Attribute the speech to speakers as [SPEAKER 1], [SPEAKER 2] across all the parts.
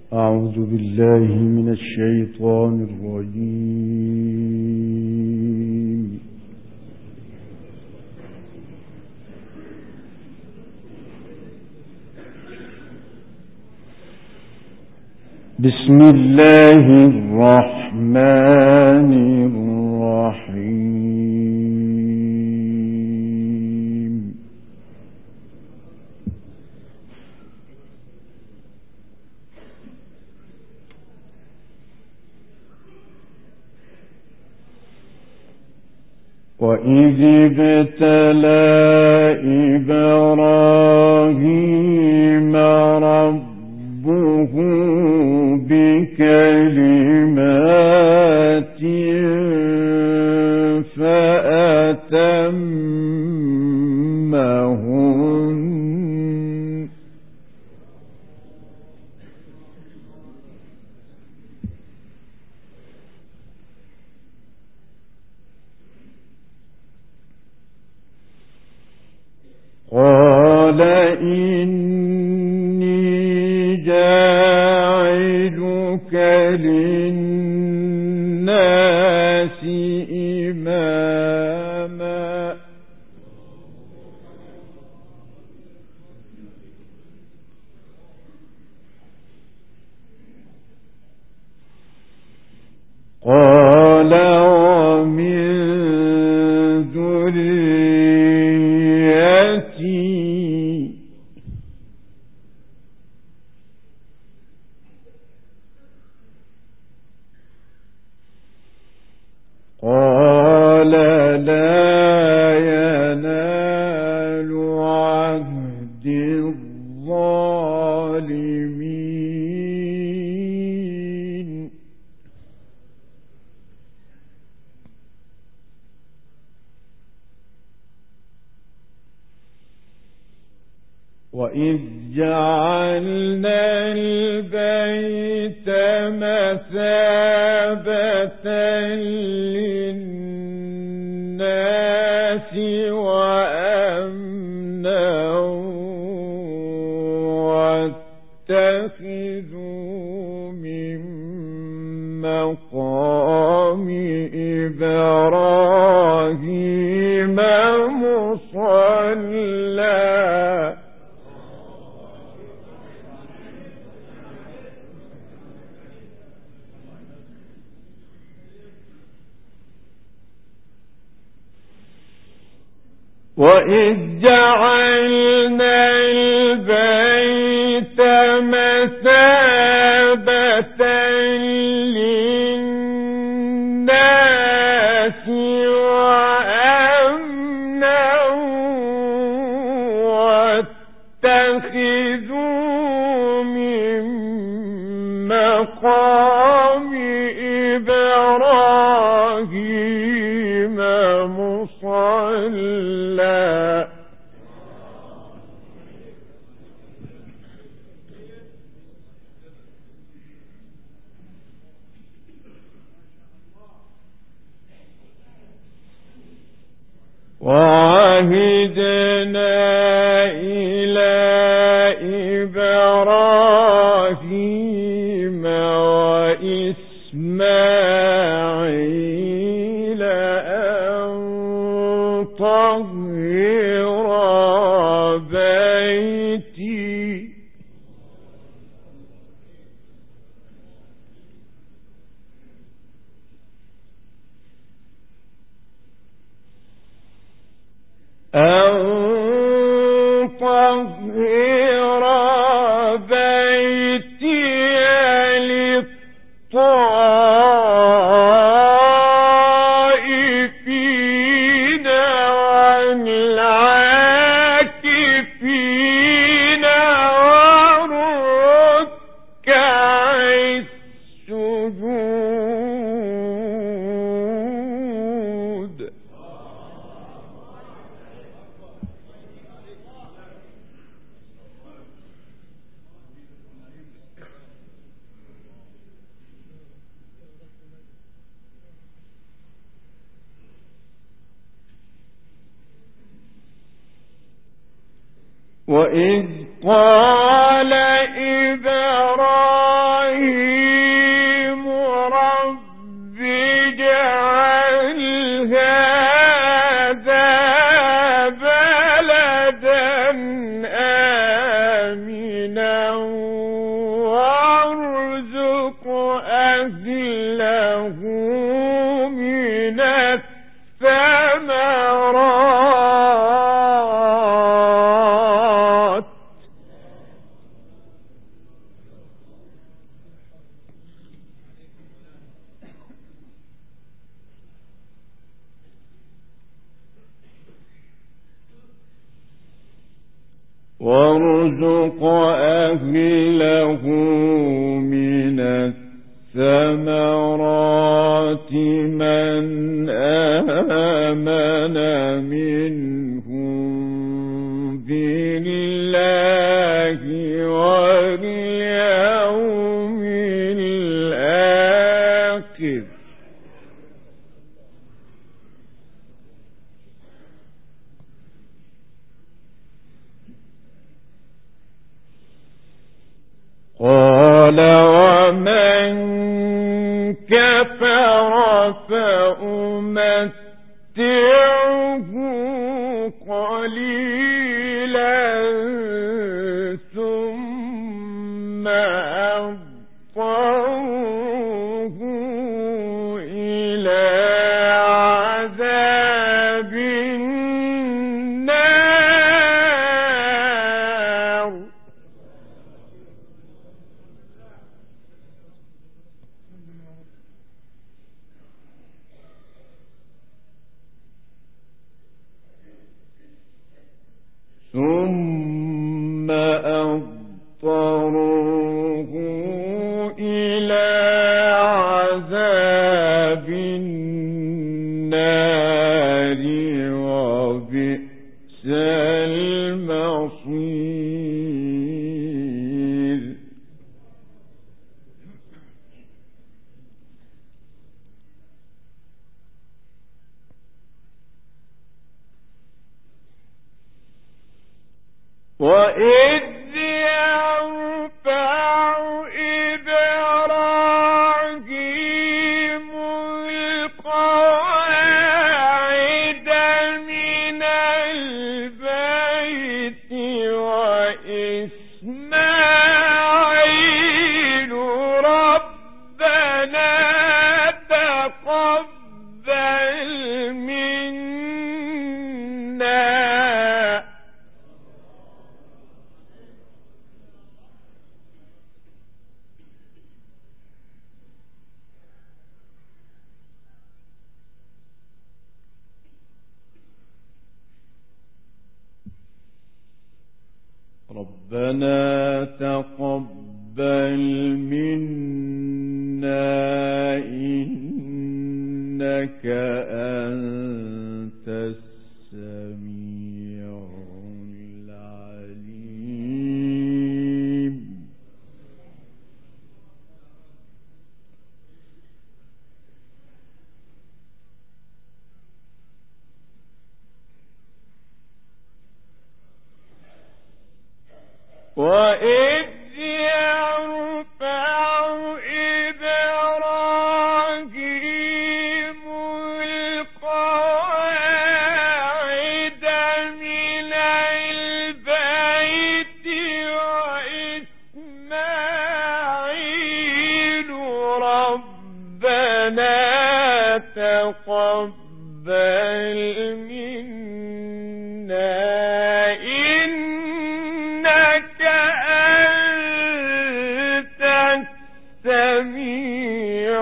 [SPEAKER 1] أعوذ بالله من الشيطان الرجيم. بسم الله الرحمن الرحيم. وإذ ابتلى إبراهيم ربه بكلمات فأتمهن قال إني جاعلك للناس إماما قال ومن ذريتي قال لا ينال عهد الظالمين وإذ جعلنا البيت مثابة للناس وأمنا واتخذوا من مقام إبراهيم مصلى وإذ جعلنا البيت مثابة للناس وأمنا واتخذوا من مقام إبراهيم مصلى وعهدنا إلى إبراهيم وإسماعيل أن طهر بيتي للطائفين والعاكفين والركع السجود وإذ قال إبراهيم وارزق أهله من الثمرات من آمن منهم بالله واليوم الآخر قال ومن كفر فأمتعه قليلا ثم أضطره إلى عذاب النار ثم أضطروه إلى عذاب النار وبئس المصير وإذ يرفع إبراهيم القواعد من البيت وإسماعيل ربنا تقبل منا ربنا تقبل منا إنك أنت السميع العليم وإذ يرفع إبراهيم القواعد من البيت وإسماعيل ربنا تقبل منا إنك أنت السميع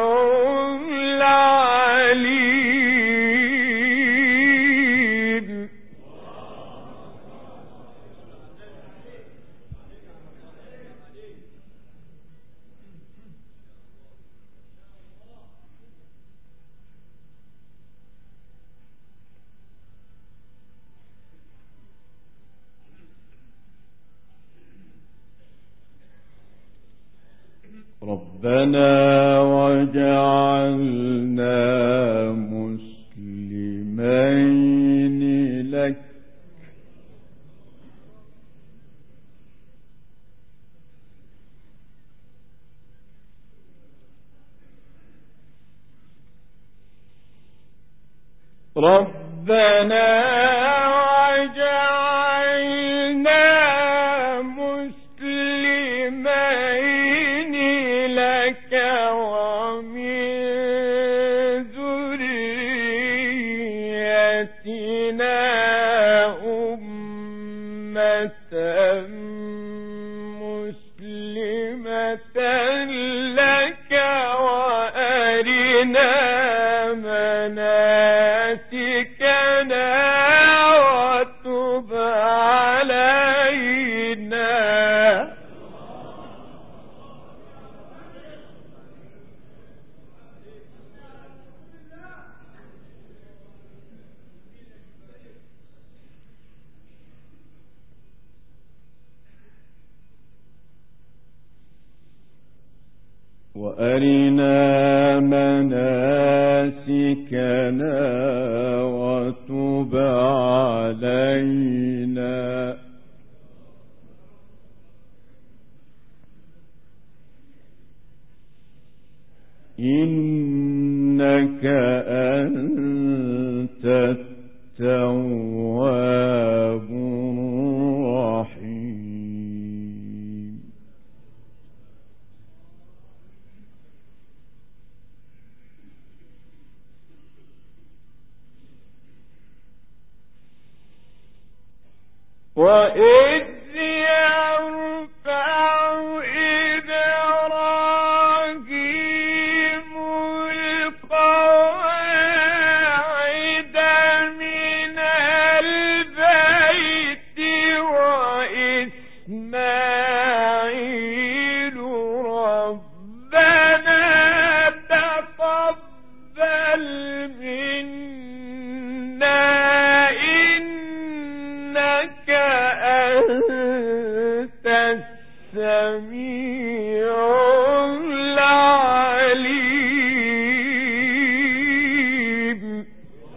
[SPEAKER 1] العليم ربنا وجعلنا مسلمين لك ربنا وجعلنا مسلمين وأرنا مناسكنا وتب علينا إنك أنت التواب الرحيم. وإذ يرفع إبراهيم القواعد من البيت وإسماعيل ربنا تقبل منا إنك أنت السميع العليم.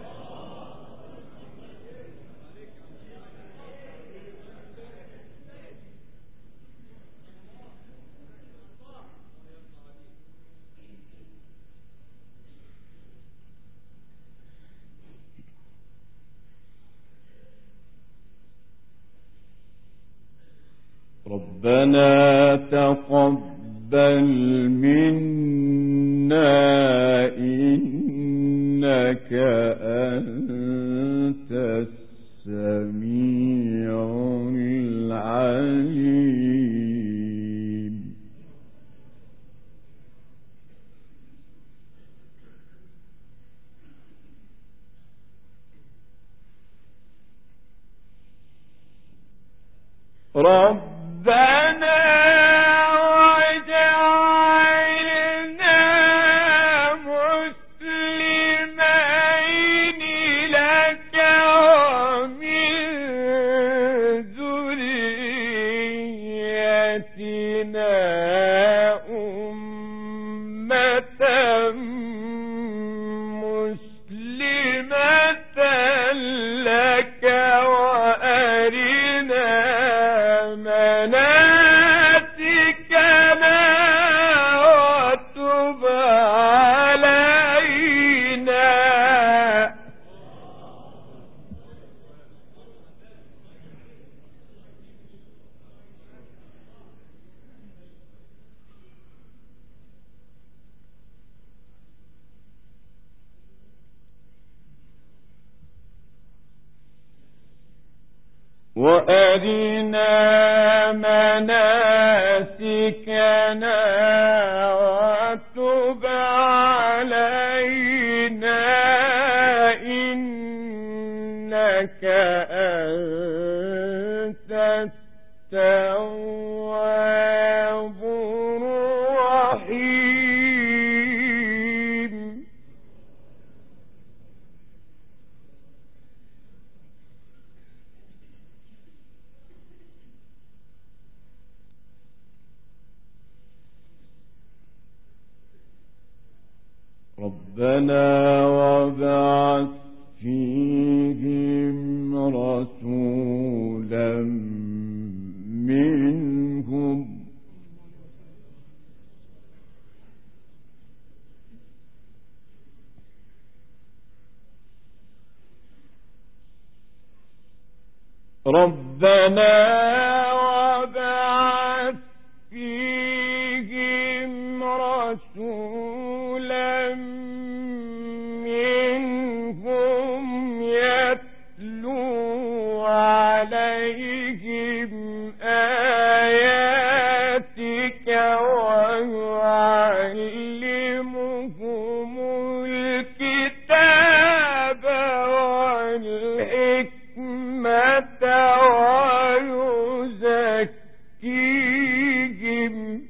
[SPEAKER 1] ربنا تقبل منا إنك أنت السميع العليم. ربنا وجعلنا مسلمين لك ومن ذريتنا أمة مسلمة لك وأرنا مناسكنا وتب علينا. وأرنا مناسكنا وتب علينا إنك أنت التواب الرحيم. ربنا وابعث فيهم رسولا منهم ربنا وابعث فيهم رسولا ويعلمهم الكتاب والحكمة ويزكيهم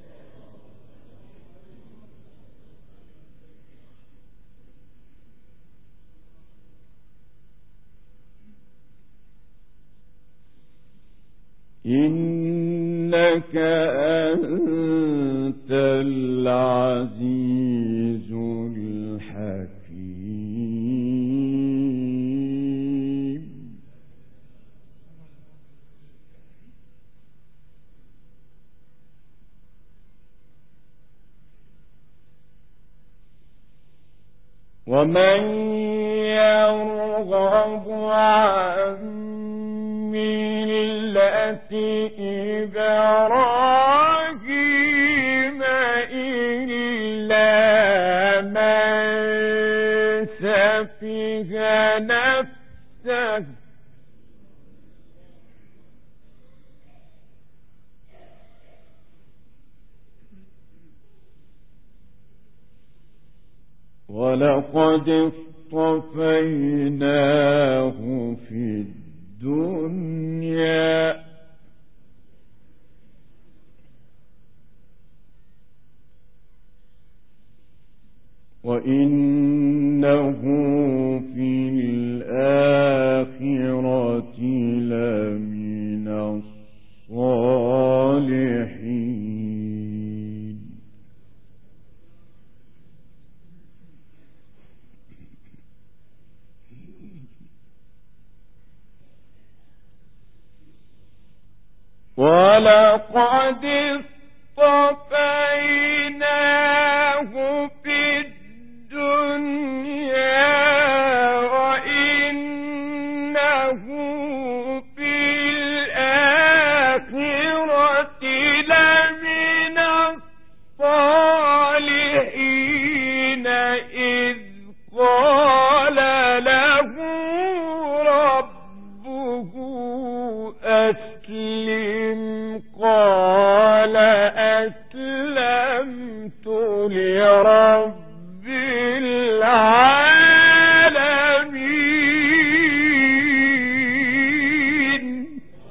[SPEAKER 1] إنك أنت العزيز الحكيم ومن يرغب عن ملة إبراهيم إلا من سفه نفسه ولقد اصطفيناه في الدنيا وإنه في الآخرة لمن الصالحين ولقد اصطفيناه في الدنيا وإنه في الآخرة لمن الصالحين إذ قال له ربه أسلم قال أسلمت لرب العالمين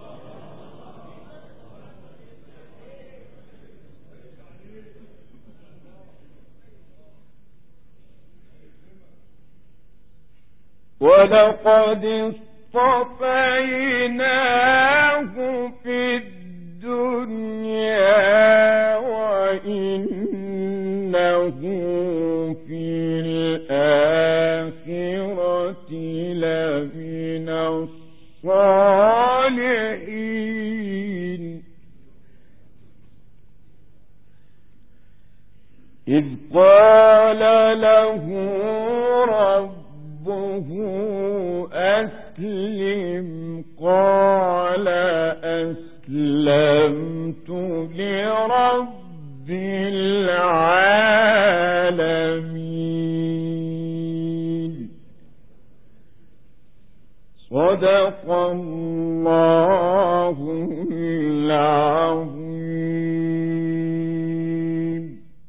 [SPEAKER 1] ولقد اصطفيناه في الدنيا وإنه في الآخرة لمن الصالحين إذ قال له ربه أسلم قال أسلمت لرب العالمين صدق الله العظيم